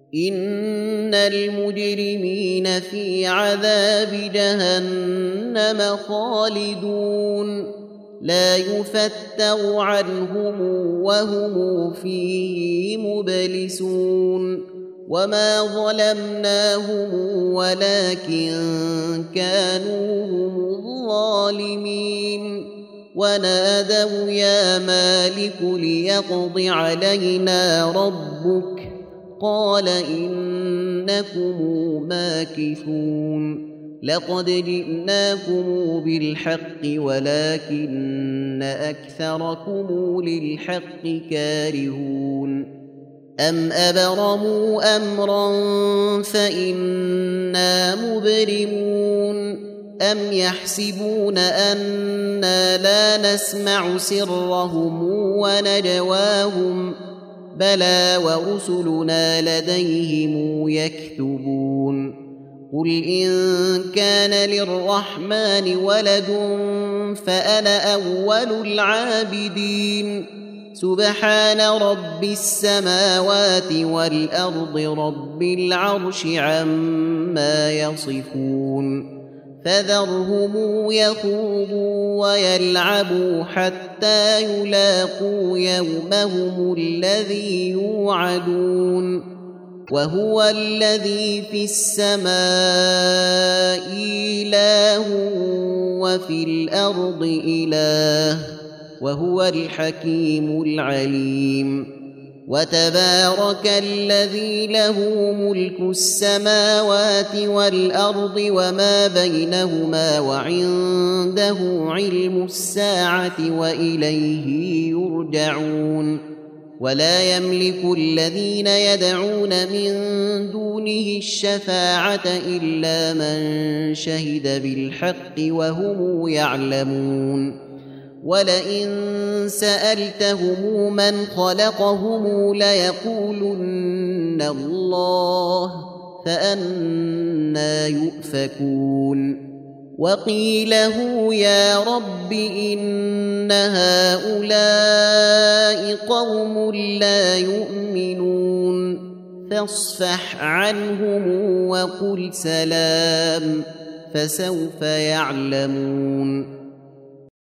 إن المجرمين في عذاب جهنم خالدون لا يفتر عنهم وهم فيه مبلسون وما ظلمناهم ولكن كانوا هم الظالمين ونادوا يا مالك ليقض علينا ربك قال إنكم ماكثون لقد جئناكم بالحق ولكن أكثركم للحق كارهون أم أبرموا أمرا فإنا مبرمون أم يحسبون أنا لا نسمع سرهم ونجواهم بلى ورسلنا لديهم يكتبون قل إن كان للرحمن ولد فأنا أول العابدين سبحان رب السماوات والأرض رب العرش عما يصفون فذرهم يخوضوا ويلعبوا حتى يلاقوا يومهم الذي يوعدون وهو الذي في السماء إله وفي الأرض إله وهو الحكيم العليم وتبارك الذي له ملك السماوات والأرض وما بينهما وعنده علم الساعة وإليه يرجعون ولا يملك الذين يدعون من دونه الشفاعة إلا من شهد بالحق وهم يعلمون ولئن سألتهم من خلقهم ليقولن الله فأنى يؤفكون وقيله يا رب إن هؤلاء قوم لا يؤمنون فاصفح عنهم وقل سلام فسوف يعلمون